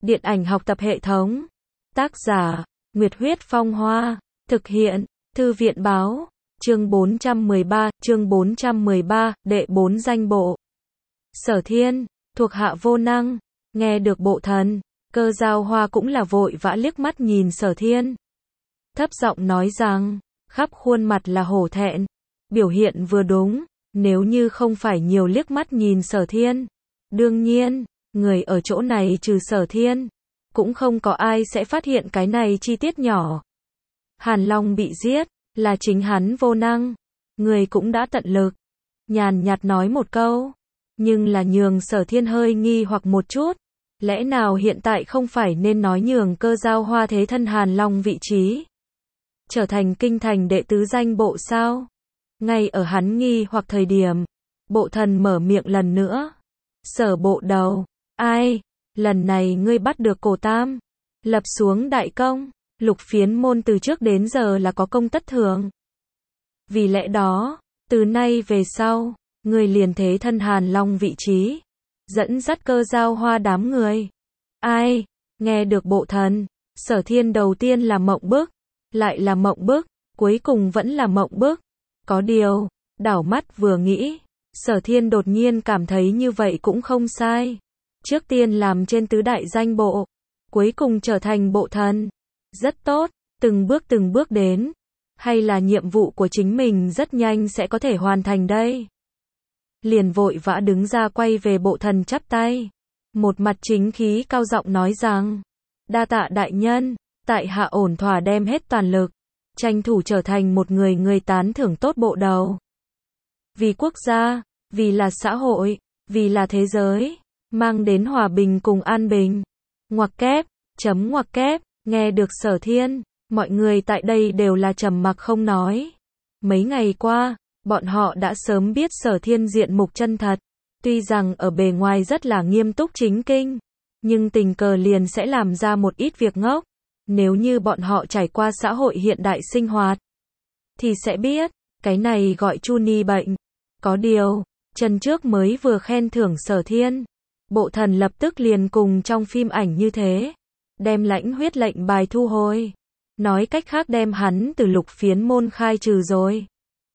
Điện ảnh học tập hệ thống. Tác giả, Nguyệt Huyết Phong Hoa. Thực hiện, Thư viện Báo. Chương 413, đệ 4 danh bộ. Sở Thiên, thuộc hạ vô năng, nghe được bộ thần, Cơ Giao Hoa cũng là vội vã liếc mắt nhìn Sở Thiên. Thấp giọng nói rằng, khắp khuôn mặt là hổ thẹn, biểu hiện vừa đúng, nếu như không phải nhiều liếc mắt nhìn Sở Thiên. Đương nhiên, người ở chỗ này trừ Sở Thiên, cũng không có ai sẽ phát hiện cái này chi tiết nhỏ. Hàn Long bị giết, là chính hắn vô năng, người cũng đã tận lực. Nhàn nhạt nói một câu, nhưng là nhường Sở Thiên hơi nghi hoặc một chút. Lẽ nào hiện tại không phải nên nói nhường Cơ Giao Hoa thế thân Hàn Long vị trí, trở thành kinh thành đệ tứ danh bộ sao? Ngay ở hắn nghi hoặc thời điểm, bộ thần mở miệng lần nữa. Sở bộ đầu, ai? Lần này ngươi bắt được Cổ Tam, lập xuống đại công, Lục Phiến môn từ trước đến giờ là có công tất thưởng. Vì lẽ đó, từ nay về sau, ngươi liền thế thân Hàn Long vị trí, dẫn dắt Cơ Giao Hoa đám người. Ai? Nghe được bộ thần, Sở Thiên đầu tiên là mộng bức, lại là mộng bức, cuối cùng vẫn là mộng bức. Có điều, đảo mắt vừa nghĩ, Sở Thiên đột nhiên cảm thấy như vậy cũng không sai. Trước tiên làm trên tứ đại danh bộ, cuối cùng trở thành bộ thần. Rất tốt, từng bước đến. Hay là nhiệm vụ của chính mình rất nhanh sẽ có thể hoàn thành đây. Liền vội vã đứng ra quay về bộ thần chắp tay. Một mặt chính khí cao giọng nói rằng, đa tạ đại nhân, tại hạ ổn thỏa đem hết toàn lực, tranh thủ trở thành một người tán thưởng tốt bộ đầu. Vì quốc gia, vì là xã hội, vì là thế giới, mang đến hòa bình cùng an bình. Ngoặc kép, ngoặc kép, nghe được Sở Thiên, mọi người tại đây đều là trầm mặc không nói. Mấy ngày qua, bọn họ đã sớm biết Sở Thiên diện mục chân thật, tuy rằng ở bề ngoài rất là nghiêm túc chính kinh, nhưng tình cờ liền sẽ làm ra một ít việc ngốc. Nếu như bọn họ trải qua xã hội hiện đại sinh hoạt, thì sẽ biết, cái này gọi chu ni bệnh. Có điều, chân trước mới vừa khen thưởng Sở Thiên, bộ thần lập tức liền cùng trong phim ảnh như thế, đem lãnh huyết lệnh bài thu hồi. Nói cách khác đem hắn từ Lục Phiến môn khai trừ rồi.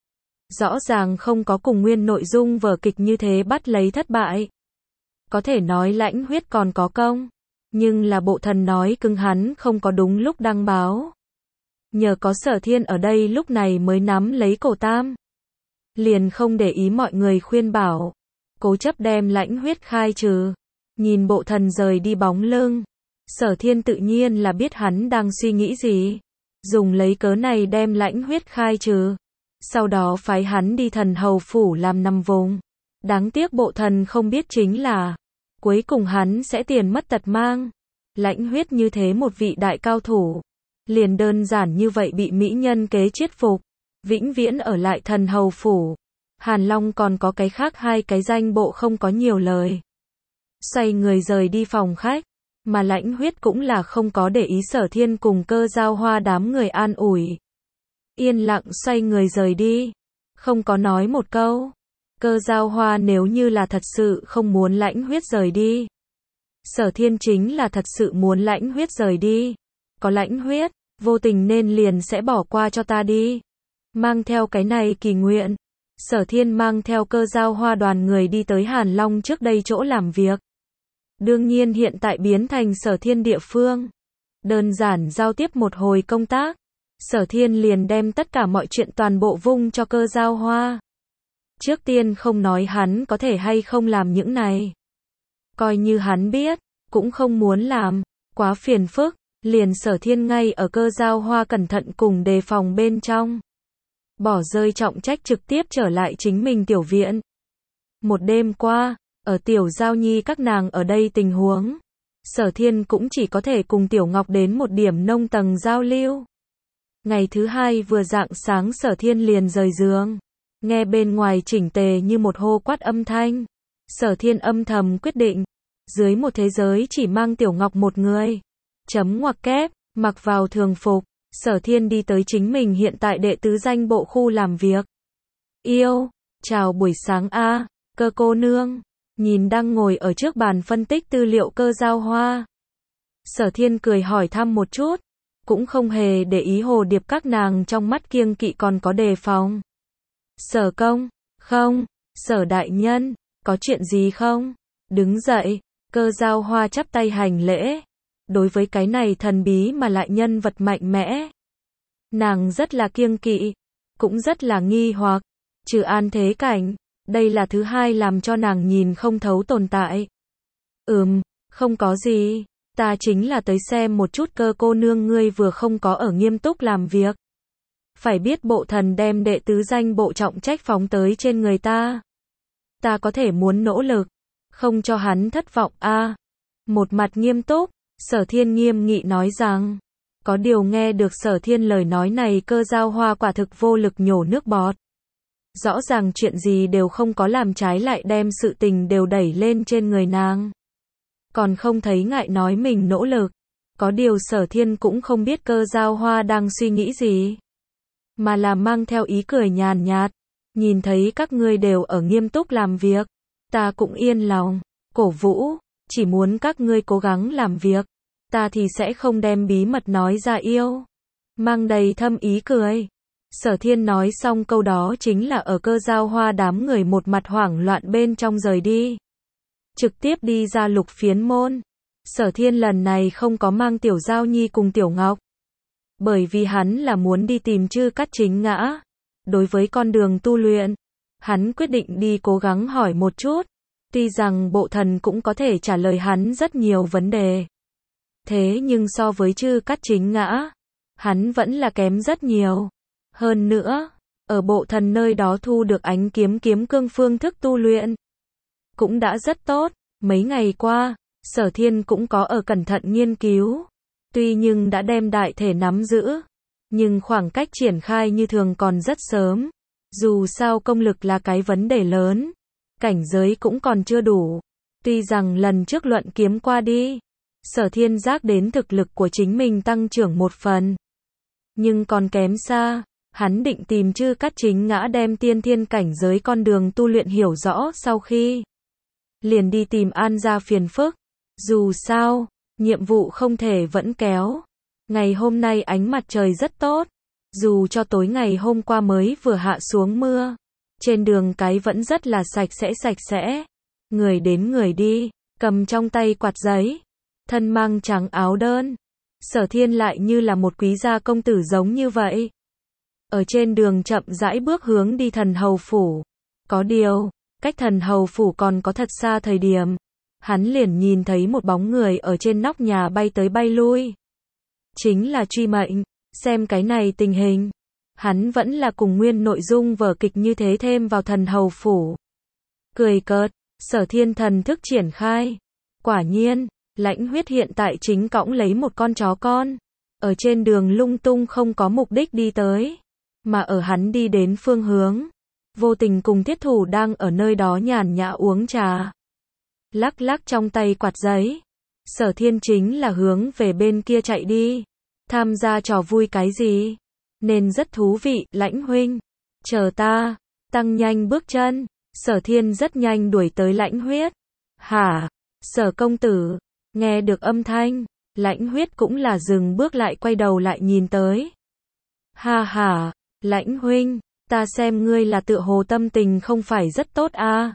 Rõ ràng không có cùng nguyên nội dung vở kịch như thế bắt lấy thất bại. Có thể nói lãnh huyết còn có công, nhưng là bộ thần nói cưng hắn không có đúng lúc đăng báo. Nhờ có Sở Thiên ở đây lúc này mới nắm lấy Cổ Tam. Liền không để ý mọi người khuyên bảo, cố chấp đem lãnh huyết khai trừ. Nhìn bộ thần rời đi bóng lưng, Sở Thiên tự nhiên là biết hắn đang suy nghĩ gì. Dùng lấy cớ này đem lãnh huyết khai trừ, sau đó phái hắn đi Thần Hầu phủ làm nằm vùng. Đáng tiếc bộ thần không biết chính là, cuối cùng hắn sẽ tiền mất tật mang. Lãnh huyết như thế một vị đại cao thủ, liền đơn giản như vậy bị mỹ nhân kế chiết phục, vĩnh viễn ở lại Thần Hầu phủ. Hàn Long còn có cái khác hai cái danh bộ không có nhiều lời. Xoay người rời đi phòng khách, mà lãnh huyết cũng là không có để ý Sở Thiên cùng Cơ Giao Hoa đám người an ủi. Yên lặng xoay người rời đi, không có nói một câu. Cơ Giao Hoa nếu như là thật sự không muốn lãnh huyết rời đi, Sở Thiên chính là thật sự muốn lãnh huyết rời đi. Có lãnh huyết, vô tình nên liền sẽ bỏ qua cho ta đi. Mang theo cái này kỳ nguyện, Sở Thiên mang theo Cơ Giao Hoa đoàn người đi tới Hàn Long trước đây chỗ làm việc. Đương nhiên hiện tại biến thành Sở Thiên địa phương. Đơn giản giao tiếp một hồi công tác, Sở Thiên liền đem tất cả mọi chuyện toàn bộ vung cho Cơ Giao Hoa. Trước tiên không nói hắn có thể hay không làm những này. Coi như hắn biết, cũng không muốn làm, quá phiền phức, liền Sở Thiên ngay ở Cơ Giao Hoa cẩn thận cùng đề phòng bên trong. Bỏ rơi trọng trách trực tiếp trở lại chính mình tiểu viện. Một đêm qua, ở Tiểu Giao Nhi các nàng ở đây tình huống, Sở Thiên cũng chỉ có thể cùng Tiểu Ngọc đến một điểm nông tầng giao lưu. Ngày thứ hai vừa rạng sáng Sở Thiên liền rời giường, nghe bên ngoài chỉnh tề như một hô quát âm thanh. Sở Thiên âm thầm quyết định, dưới một thế giới chỉ mang Tiểu Ngọc một người. Ngoặc kép, mặc vào thường phục, Sở Thiên đi tới chính mình hiện tại đệ tứ danh bộ khu làm việc. Yêu, chào buổi sáng a, Cơ cô nương. Nhìn đang ngồi ở trước bàn phân tích tư liệu Cơ Giao Hoa, Sở Thiên cười hỏi thăm một chút, cũng không hề để ý Hồ Điệp các nàng trong mắt kiêng kỵ còn có đề phòng. Sở công, không, Sở đại nhân, có chuyện gì không? Đứng dậy, Cơ Giao Hoa chắp tay hành lễ. Đối với cái này thần bí mà lại nhân vật mạnh mẽ, nàng rất là kiêng kỵ, cũng rất là nghi hoặc. Trừ An Thế Cảnh, đây là thứ hai làm cho nàng nhìn không thấu tồn tại. Không có gì, ta chính là tới xem một chút Cơ cô nương ngươi vừa không có ở nghiêm túc làm việc. Phải biết bộ thần đem đệ tứ danh bộ trọng trách phóng tới trên người ta. Ta có thể muốn nỗ lực, không cho hắn thất vọng a. Một mặt nghiêm túc, Sở Thiên nghiêm nghị nói rằng, có điều nghe được Sở Thiên lời nói này Cơ Giao Hoa quả thực vô lực nhổ nước bọt. Rõ ràng chuyện gì đều không có làm trái lại đem sự tình đều đẩy lên trên người nàng. Còn không thấy ngại nói mình nỗ lực. Có điều Sở Thiên cũng không biết Cơ Giao Hoa đang suy nghĩ gì, mà là mang theo ý cười nhàn nhạt. Nhìn thấy các ngươi đều ở nghiêm túc làm việc, ta cũng yên lòng, cổ vũ, chỉ muốn các ngươi cố gắng làm việc, ta thì sẽ không đem bí mật nói ra yêu. Mang đầy thâm ý cười. Sở Thiên nói xong câu đó chính là ở Cơ Giao Hoa đám người một mặt hoảng loạn bên trong rời đi. Trực tiếp đi ra Lục Phiến môn. Sở Thiên lần này không có mang Tiểu Giao Nhi cùng Tiểu Ngọc. Bởi vì hắn là muốn đi tìm Chư Cát Chính Ngã. Đối với con đường tu luyện, hắn quyết định đi cố gắng hỏi một chút. Tuy rằng bộ thần cũng có thể trả lời hắn rất nhiều vấn đề. Thế nhưng so với Chư Cát Chính Ngã, hắn vẫn là kém rất nhiều. Hơn nữa, ở bộ thần nơi đó thu được ánh kiếm kiếm cương phương thức tu luyện cũng đã rất tốt. Mấy ngày qua, Sở Thiên cũng có ở cẩn thận nghiên cứu. Tuy nhưng đã đem đại thể nắm giữ, nhưng khoảng cách triển khai như thường còn rất sớm. Dù sao công lực là cái vấn đề lớn, cảnh giới cũng còn chưa đủ. Tuy rằng lần trước luận kiếm qua đi, Sở Thiên giác đến thực lực của chính mình tăng trưởng một phần, nhưng còn kém xa. Hắn định tìm Chư Cát Chính Ngã đem tiên thiên cảnh giới con đường tu luyện hiểu rõ sau khi liền đi tìm An gia phiền phức. Dù sao, nhiệm vụ không thể vẫn kéo. Ngày hôm nay ánh mặt trời rất tốt, dù cho tối ngày hôm qua mới vừa hạ xuống mưa, trên đường cái vẫn rất là sạch sẽ. Người đến người đi, cầm trong tay quạt giấy, thân mang trắng áo đơn. Sở Thiên lại như là một quý gia công tử giống như vậy. Ở trên đường chậm rãi bước hướng đi Thần Hầu Phủ. Có điều, cách Thần Hầu Phủ còn có thật xa thời điểm, hắn liền nhìn thấy một bóng người ở trên nóc nhà bay tới bay lui. Chính là Truy Mệnh. Xem cái này tình hình, hắn vẫn là cùng nguyên nội dung vở kịch như thế thêm vào Thần Hầu Phủ. Cười cợt, Sở Thiên thần thức triển khai. Quả nhiên, Lãnh Huyết hiện tại chính cõng lấy một con chó con, ở trên đường lung tung không có mục đích đi tới, mà ở hắn đi đến phương hướng, vô tình cùng Thiết Thủ đang ở nơi đó nhàn nhã uống trà. Lắc lắc trong tay quạt giấy, Sở Thiên chính là hướng về bên kia chạy đi. Tham gia trò vui cái gì? Nên rất thú vị, Lãnh huynh. Chờ ta. Tăng nhanh bước chân. Sở Thiên rất nhanh đuổi tới Lãnh Huyết. Hả? Sở công tử. Nghe được âm thanh, Lãnh Huyết cũng là dừng bước lại quay đầu lại nhìn tới. Ha ha, Lãnh huynh, ta xem ngươi là tựa hồ tâm tình không phải rất tốt a.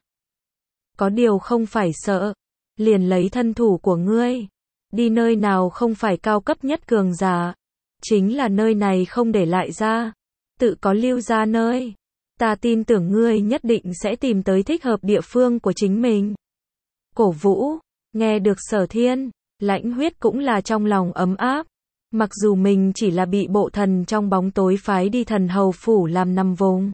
Có điều không phải sợ, liền lấy thân thủ của ngươi. Đi nơi nào không phải cao cấp nhất cường giả, chính là nơi này không để lại ra, tự có lưu ra nơi. Ta tin tưởng ngươi nhất định sẽ tìm tới thích hợp địa phương của chính mình. Cổ vũ, nghe được Sở Thiên, Lãnh Huyết cũng là trong lòng ấm áp. Mặc dù mình chỉ là bị bộ thần trong bóng tối phái đi Thần Hầu Phủ làm nằm vùng,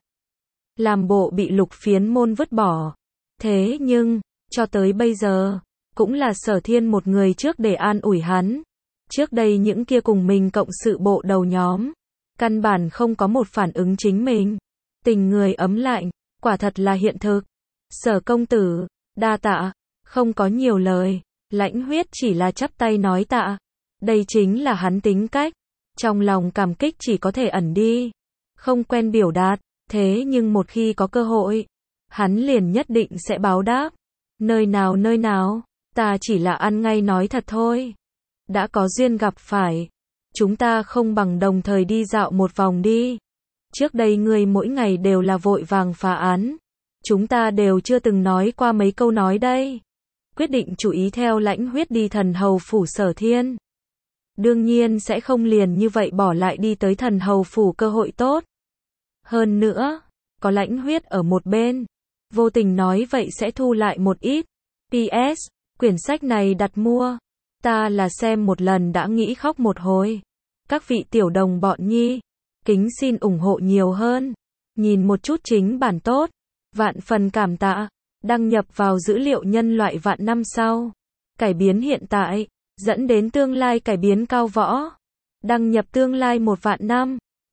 làm bộ bị Lục Phiến môn vứt bỏ. Thế nhưng, cho tới bây giờ, cũng là Sở Thiên một người trước để an ủi hắn. Trước đây những kia cùng mình cộng sự bộ đầu nhóm, căn bản không có một phản ứng chính mình. Tình người ấm lạnh, quả thật là hiện thực. Sở công tử, đa tạ, không có nhiều lời. Lãnh Huyết chỉ là chắp tay nói tạ. Đây chính là hắn tính cách. Trong lòng cảm kích chỉ có thể ẩn đi, không quen biểu đạt. Thế nhưng một khi có cơ hội, hắn liền nhất định sẽ báo đáp. Nơi nào, ta chỉ là ăn ngay nói thật thôi. đã có duyên gặp phải. Chúng ta không bằng đồng thời đi dạo một vòng đi. Trước đây ngươi mỗi ngày đều là vội vàng phá án. Chúng ta đều chưa từng nói qua mấy câu nói đây. Quyết định chú ý theo Lãnh Huyết đi Thần Hầu Phủ Sở Thiên. Đương nhiên sẽ không liền như vậy bỏ lại đi tới Thần Hầu Phủ cơ hội tốt. Hơn nữa, có Lãnh Huyết ở một bên. Vô tình nói vậy sẽ thu lại một ít. PS, quyển sách này đặt mua. Ta là xem một lần đã nghĩ khóc một hồi. Các vị tiểu đồng bọn nhi, kính xin ủng hộ nhiều hơn. Nhìn một chút chính bản tốt. Vạn phần cảm tạ. Đăng nhập vào dữ liệu nhân loại vạn năm sau. Cải biến hiện tại, dẫn đến tương lai cải biến cao võ. Đăng nhập tương lai 1 vạn năm.